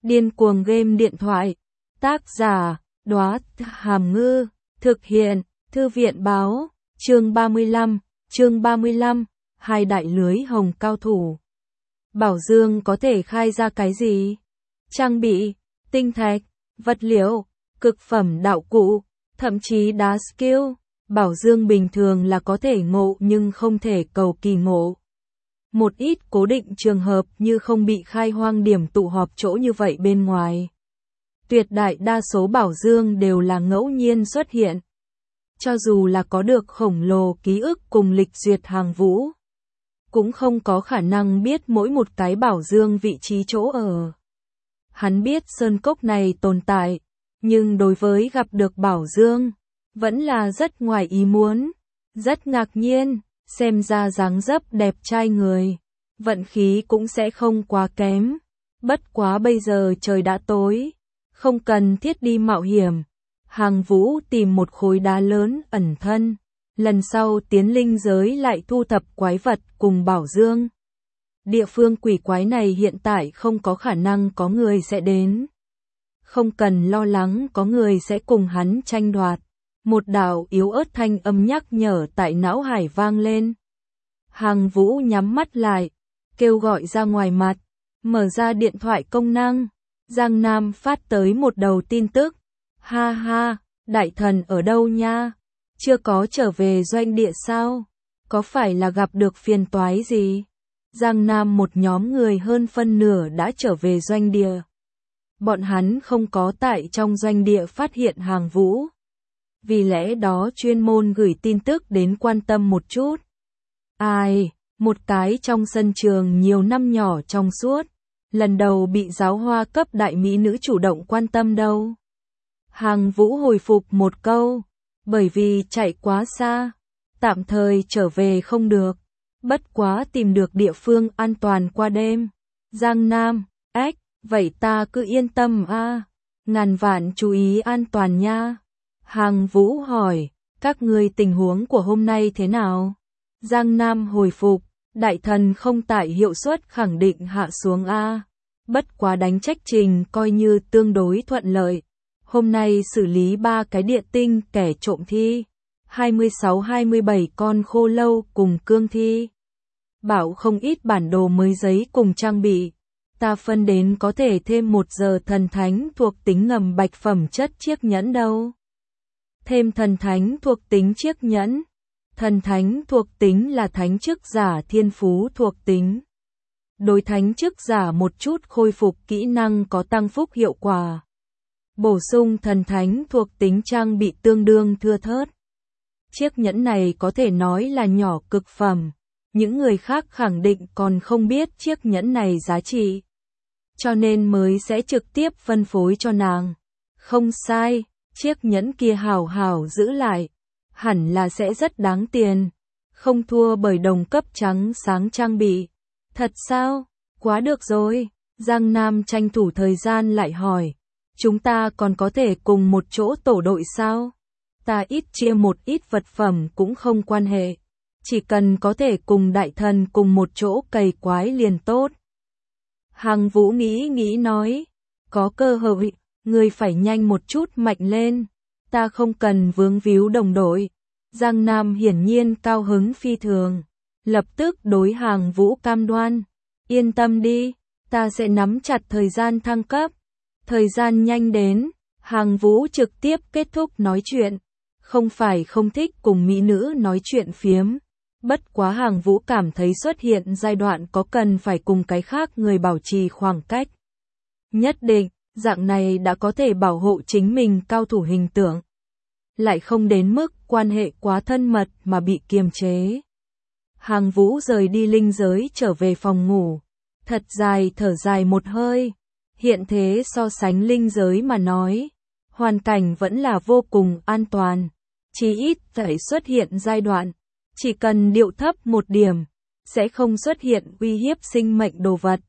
Điên cuồng game điện thoại. Tác giả, Đóa Hàm Ngư. Thực hiện, Thư viện báo. Chương 35, hai đại lưới hồng cao thủ. Bảo Dương có thể khai ra cái gì? Trang bị, tinh thạch, vật liệu, cực phẩm đạo cụ, thậm chí đá skill. Bảo Dương bình thường là có thể ngộ nhưng không thể cầu kỳ ngộ. Một ít cố định trường hợp như không bị khai hoang điểm tụ họp chỗ như vậy bên ngoài. Tuyệt đại đa số Bảo Dương đều là ngẫu nhiên xuất hiện. Cho dù là có được khổng lồ ký ức cùng lịch duyệt Hàng Vũ, cũng không có khả năng biết mỗi một cái Bảo Dương vị trí chỗ ở. Hắn biết sơn cốc này tồn tại, nhưng đối với gặp được Bảo Dương, vẫn là rất ngoài ý muốn, rất ngạc nhiên, xem ra dáng dấp đẹp trai người, vận khí cũng sẽ không quá kém. Bất quá bây giờ trời đã tối, không cần thiết đi mạo hiểm. Hàng Vũ tìm một khối đá lớn ẩn thân, lần sau tiến linh giới lại thu thập quái vật cùng Bảo Dương. Địa phương quỷ quái này hiện tại không có khả năng có người sẽ đến. Không cần lo lắng có người sẽ cùng hắn tranh đoạt. Một đạo yếu ớt thanh âm nhắc nhở tại não hải vang lên. Hàng Vũ nhắm mắt lại, kêu gọi ra ngoài mặt, mở ra điện thoại công năng. Giang Nam phát tới một đầu tin tức. Ha ha, đại thần ở đâu nha? Chưa có trở về doanh địa sao? Có phải là gặp được phiền toái gì? Giang Nam một nhóm người hơn phân nửa đã trở về doanh địa. Bọn hắn không có tại trong doanh địa phát hiện Hàng Vũ. Vì lẽ đó chuyên môn gửi tin tức đến quan tâm một chút. Ai, một cái trong sân trường nhiều năm nhỏ trong suốt, lần đầu bị giáo hoa cấp đại mỹ nữ chủ động quan tâm đâu. Hàng Vũ hồi phục một câu, bởi vì chạy quá xa, tạm thời trở về không được, bất quá tìm được địa phương an toàn qua đêm. Giang Nam, ếch, vậy ta cứ yên tâm a, ngàn vạn chú ý an toàn nha. Hàng Vũ hỏi, các ngươi tình huống của hôm nay thế nào? Giang Nam hồi phục, đại thần không tại hiệu suất khẳng định hạ xuống a. Bất quá đánh trách trình coi như tương đối thuận lợi. Hôm nay xử lý 3 cái địa tinh kẻ trộm thi, 26-27 con khô lâu cùng cương thi. Bảo không ít bản đồ mới giấy cùng trang bị. Ta phân đến có thể thêm 1 giờ thần thánh thuộc tính ngầm bạch phẩm chất chiếc nhẫn đâu. Thêm thần thánh thuộc tính chiếc nhẫn. Thần thánh thuộc tính là thánh chức giả thiên phú thuộc tính. Đối thánh chức giả một chút khôi phục kỹ năng có tăng phúc hiệu quả. Bổ sung thần thánh thuộc tính trang bị tương đương thưa thớt. Chiếc nhẫn này có thể nói là nhỏ cực phẩm. Những người khác khẳng định còn không biết chiếc nhẫn này giá trị. Cho nên mới sẽ trực tiếp phân phối cho nàng. Không sai, chiếc nhẫn kia hảo hảo giữ lại. Hẳn là sẽ rất đáng tiền. Không thua bởi đồng cấp trắng sáng trang bị. Thật sao? Quá được rồi. Giang Nam tranh thủ thời gian lại hỏi. Chúng ta còn có thể cùng một chỗ tổ đội sao? Ta ít chia một ít vật phẩm cũng không quan hệ. Chỉ cần có thể cùng đại thần cùng một chỗ cày quái liền tốt. Hàng Vũ nghĩ nói. Có cơ hội, người phải nhanh một chút mạnh lên. Ta không cần vướng víu đồng đội. Giang Nam hiển nhiên cao hứng phi thường. Lập tức đối Hàng Vũ cam đoan. Yên tâm đi, ta sẽ nắm chặt thời gian thăng cấp. Thời gian nhanh đến, Hàng Vũ trực tiếp kết thúc nói chuyện. Không phải không thích cùng mỹ nữ nói chuyện phiếm. Bất quá Hàng Vũ cảm thấy xuất hiện giai đoạn có cần phải cùng cái khác người bảo trì khoảng cách. Nhất định, dạng này đã có thể bảo hộ chính mình cao thủ hình tượng. Lại không đến mức quan hệ quá thân mật mà bị kiềm chế. Hàng Vũ rời đi linh giới trở về phòng ngủ. Thật dài thở dài một hơi. Hiện thế so sánh linh giới mà nói, hoàn cảnh vẫn là vô cùng an toàn. Chỉ ít phải xuất hiện giai đoạn, chỉ cần điệu thấp một điểm, sẽ không xuất hiện uy hiếp sinh mệnh đồ vật.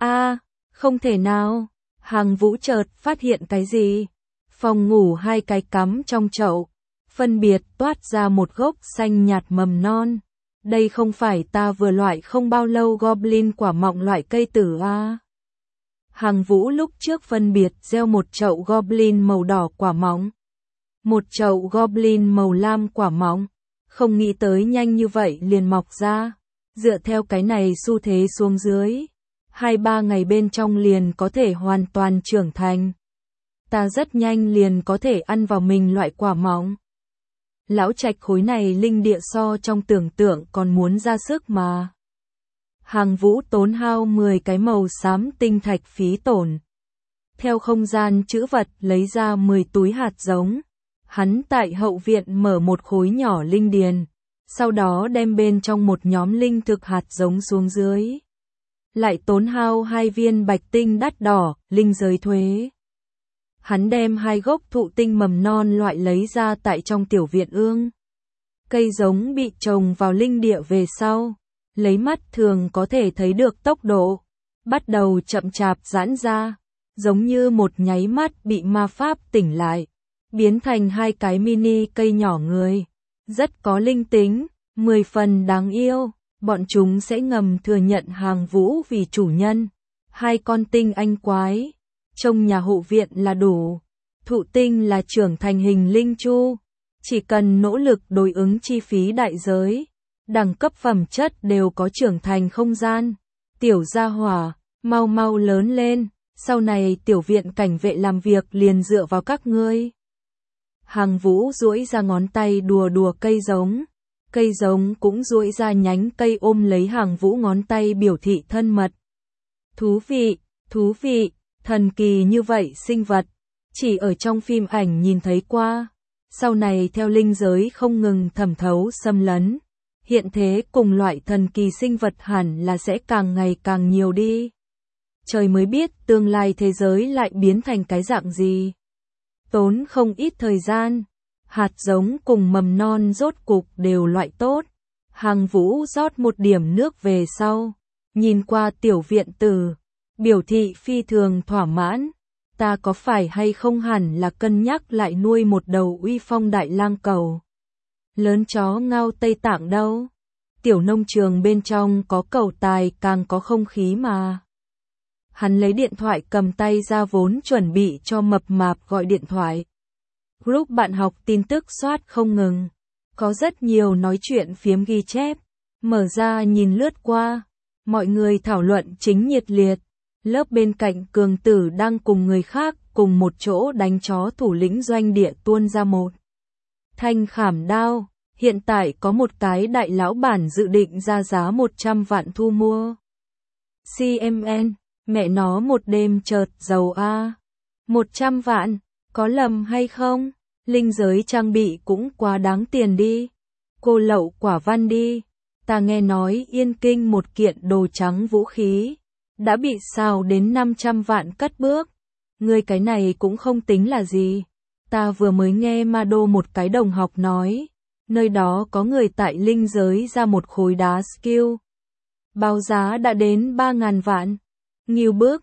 Không thể nào. Hàng Vũ chợt phát hiện cái gì? Phòng ngủ 2 cái cắm trong chậu, phân biệt toát ra một gốc xanh nhạt mầm non. Đây không phải ta vừa loại không bao lâu goblin quả mọng loại cây tử Hàng Vũ lúc trước phân biệt gieo một chậu Goblin màu đỏ quả mọng, một chậu Goblin màu lam quả mọng, không nghĩ tới nhanh như vậy liền mọc ra. Dựa theo cái này xu thế xuống dưới, 2-3 ngày bên trong liền có thể hoàn toàn trưởng thành. Ta rất nhanh liền có thể ăn vào mình loại quả mọng. Lão Trạch khối này linh địa so trong tưởng tượng còn muốn ra sức mà. Hàng Vũ tốn hao 10 cái màu xám tinh thạch phí tổn. Theo không gian trữ vật lấy ra 10 túi hạt giống. Hắn tại hậu viện mở một khối nhỏ linh điền. Sau đó đem bên trong một nhóm linh thực hạt giống xuống dưới. Lại tốn hao 2 viên bạch tinh đắt đỏ, linh giới thuế. Hắn đem 2 gốc thụ tinh mầm non loại lấy ra tại trong tiểu viện ương. Cây giống bị trồng vào linh địa về sau, lấy mắt thường có thể thấy được tốc độ, bắt đầu chậm chạp giãn ra, giống như một nháy mắt bị ma pháp tỉnh lại, biến thành 2 cái mini cây nhỏ người, rất có linh tính, 10 phần đáng yêu, bọn chúng sẽ ngầm thừa nhận Hàng Vũ vì chủ nhân, 2 con tinh anh quái, trong nhà hộ viện là đủ, thụ tinh là trưởng thành hình linh chu, chỉ cần nỗ lực đối ứng chi phí đại giới. Đẳng cấp phẩm chất đều có trưởng thành không gian. Tiểu gia hỏa, mau mau lớn lên, sau này tiểu viện cảnh vệ làm việc liền dựa vào các ngươi. Hàng Vũ duỗi ra ngón tay đùa đùa cây giống cũng duỗi ra nhánh cây ôm lấy Hàng Vũ ngón tay biểu thị thân mật. Thú vị, thần kỳ như vậy sinh vật, chỉ ở trong phim ảnh nhìn thấy qua, sau này theo linh giới không ngừng thẩm thấu xâm lấn. Hiện thế cùng loại thần kỳ sinh vật hẳn là sẽ càng ngày càng nhiều đi. Trời mới biết tương lai thế giới lại biến thành cái dạng gì. Tốn không ít thời gian, hạt giống cùng mầm non rốt cục đều loại tốt. Hàng Vũ rót một điểm nước về sau, nhìn qua tiểu viện tử, biểu thị phi thường thỏa mãn. Ta có phải hay không hẳn là cân nhắc lại nuôi một đầu uy phong đại lang cầu. Lớn chó ngao Tây Tạng đâu. Tiểu nông trường bên trong có cầu tài càng có không khí mà. Hắn lấy điện thoại cầm tay ra vốn chuẩn bị cho mập mạp gọi điện thoại. Group bạn học tin tức soát không ngừng. Có rất nhiều nói chuyện phiếm ghi chép. Mở ra nhìn lướt qua. Mọi người thảo luận chính nhiệt liệt. Lớp bên cạnh Cường Tử đang cùng người khác cùng một chỗ đánh chó thủ lĩnh doanh địa tuôn ra một thanh khảm đao. Hiện tại có một cái đại lão bản dự định ra giá 100 vạn thu mua. CMN, mẹ nó một đêm chợt giàu a. 100 vạn, có lầm hay không? Linh giới trang bị cũng quá đáng tiền đi. Cô lậu quả văn đi. Ta nghe nói Yên Kinh một kiện đồ trắng vũ khí đã bị xào đến 500 vạn cất bước. Ngươi cái này cũng không tính là gì. Ta vừa mới nghe Mado một cái đồng học nói, nơi đó có người tại linh giới ra một khối đá skill. Báo giá đã đến 3.000 vạn. Nghiêu bước,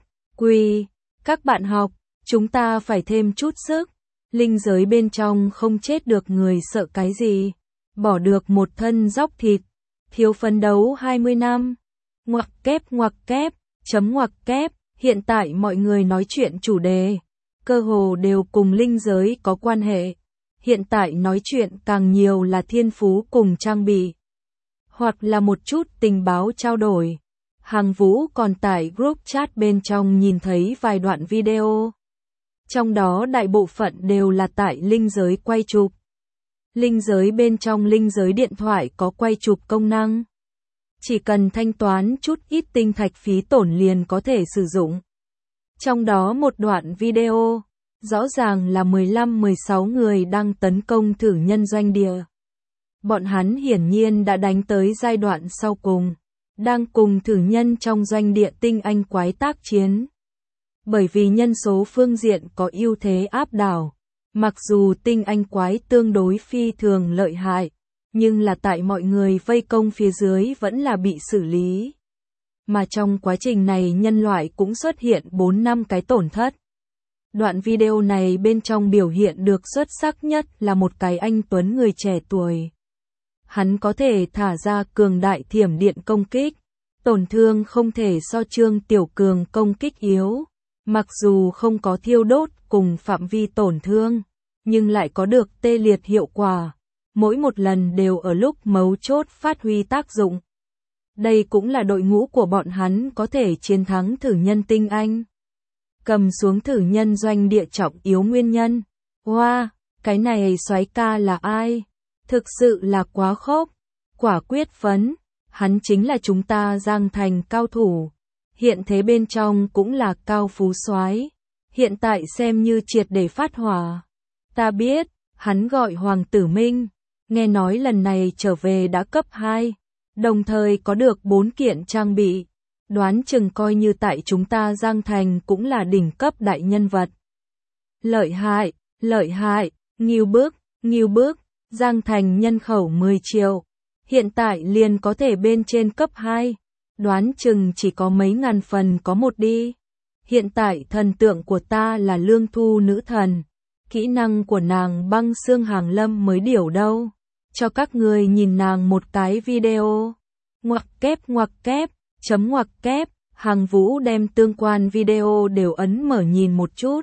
các bạn học, chúng ta phải thêm chút sức. Linh giới bên trong không chết được người sợ cái gì. Bỏ được một thân dóc thịt. Thiếu phấn đấu 20 năm. Ngoặc kép, chấm ngoặc kép. Hiện tại mọi người nói chuyện chủ đề, cơ hồ đều cùng linh giới có quan hệ. Hiện tại nói chuyện càng nhiều là thiên phú cùng trang bị, hoặc là một chút tình báo trao đổi. Hàng Vũ còn tại group chat bên trong nhìn thấy vài đoạn video. Trong đó đại bộ phận đều là tại linh giới quay chụp. Linh giới bên trong linh giới điện thoại có quay chụp công năng. Chỉ cần thanh toán chút ít tinh thạch phí tổn liền có thể sử dụng. Trong đó một đoạn video, rõ ràng là 15-16 người đang tấn công thử nhân doanh địa. Bọn hắn hiển nhiên đã đánh tới giai đoạn sau cùng, đang cùng thử nhân trong doanh địa tinh anh quái tác chiến. Bởi vì nhân số phương diện có ưu thế áp đảo, mặc dù tinh anh quái tương đối phi thường lợi hại, nhưng là tại mọi người vây công phía dưới vẫn là bị xử lý. Mà trong quá trình này nhân loại cũng xuất hiện 4-5 cái tổn thất. Đoạn video này bên trong biểu hiện được xuất sắc nhất là một cái anh tuấn người trẻ tuổi. Hắn có thể thả ra cường đại thiểm điện công kích, tổn thương không thể so Trương Tiểu Cường công kích yếu, Mặc dù không có thiêu đốt cùng phạm vi tổn thương, nhưng lại có được tê liệt hiệu quả. Mỗi một lần đều ở lúc mấu chốt phát huy tác dụng. Đây cũng là đội ngũ của bọn hắn có thể chiến thắng thử nhân tinh anh. Cầm xuống thử nhân doanh địa trọng yếu nguyên nhân. Wow, cái này soái ca là ai? Thực sự là quá khốc. Quả quyết phấn, hắn chính là chúng ta Giang Thành cao thủ. Hiện thế bên trong cũng là cao phú soái. Hiện tại xem như triệt để phát hỏa. Ta biết, hắn gọi Hoàng Tử Minh. Nghe nói lần này trở về đã cấp 2. Đồng thời có được 4 kiện trang bị. Đoán chừng coi như tại chúng ta Giang Thành cũng là đỉnh cấp đại nhân vật. Lợi hại, nghiêu bức, Giang Thành nhân khẩu 10 triệu. Hiện tại liền có thể bên trên cấp 2. Đoán chừng chỉ có mấy ngàn phần có một đi. Hiện tại thần tượng của ta là Lương Thu nữ thần. Kỹ năng của nàng băng xương hàng lâm mới điểu đâu. Cho các người nhìn nàng một cái video. Ngoặc kép, Hàng Vũ đem tương quan video đều ấn mở nhìn một chút.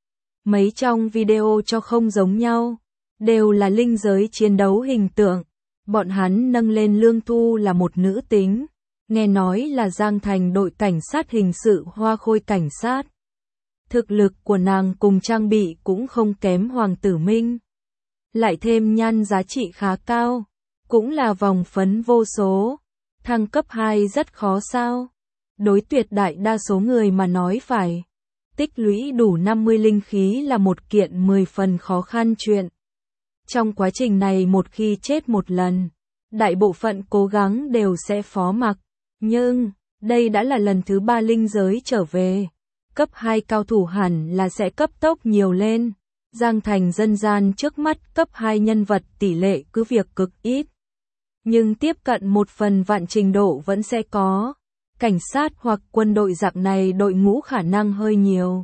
Mấy trong video cho không giống nhau, đều là linh giới chiến đấu hình tượng. Bọn hắn nâng lên Lương Thu là một nữ tính, nghe nói là Giang Thành đội cảnh sát hình sự Hoa Khôi cảnh sát. Thực lực của nàng cùng trang bị cũng không kém Hoàng Tử Minh. Lại thêm nhan giá trị khá cao, cũng là vòng phấn vô số. Thăng cấp 2 rất khó sao? Đối tuyệt đại đa số người mà nói phải. Tích lũy đủ 50 linh khí là một kiện 10 phần khó khăn chuyện. Trong quá trình này một khi chết một lần, đại bộ phận cố gắng đều sẽ phó mặc. Nhưng, đây đã là lần thứ 3 linh giới trở về. Cấp 2 cao thủ hẳn là sẽ cấp tốc nhiều lên. Giang Thành dân gian trước mắt cấp 2 nhân vật tỷ lệ cứ việc cực ít. Nhưng tiếp cận 1/1000 trình độ vẫn sẽ có. Cảnh sát hoặc quân đội dạng này đội ngũ khả năng hơi nhiều.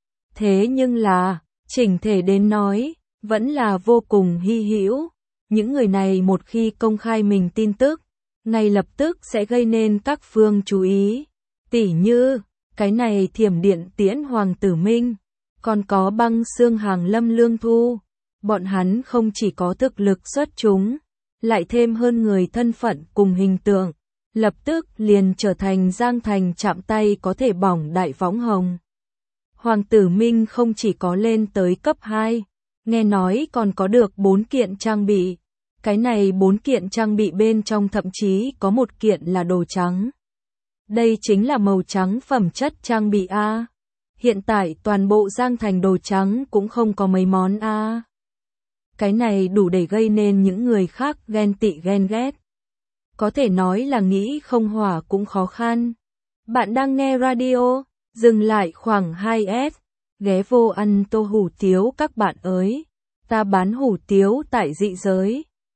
Thế nhưng là, chỉnh thể đến nói, vẫn là vô cùng hy hữu. Những người này một khi công khai mình tin tức, ngay lập tức sẽ gây nên các phương chú ý. Tỉ như, cái này thiểm điện tiễn Hoàng Tử Minh, còn có băng xương hàng lâm Lương Thu. Bọn hắn không chỉ có thực lực xuất chúng, lại thêm hơn người thân phận cùng hình tượng, lập tức liền trở thành Giang Thành chạm tay có thể bỏng đại võng hồng. Hoàng Tử Minh không chỉ có lên tới cấp 2, nghe nói còn có được 4 kiện trang bị. Cái này 4 kiện trang bị bên trong thậm chí có một kiện là đồ trắng. Đây chính là màu trắng phẩm chất trang bị A. Hiện tại toàn bộ Giang Thành đồ trắng cũng không có mấy món A. Cái này đủ để gây nên những người khác ghen tị ghen ghét. Có thể nói là nghĩ không hỏa cũng khó khăn. Bạn đang nghe radio, dừng lại khoảng 2S, ghé vô ăn tô hủ tiếu các bạn ơi. Ta bán hủ tiếu tại dị giới.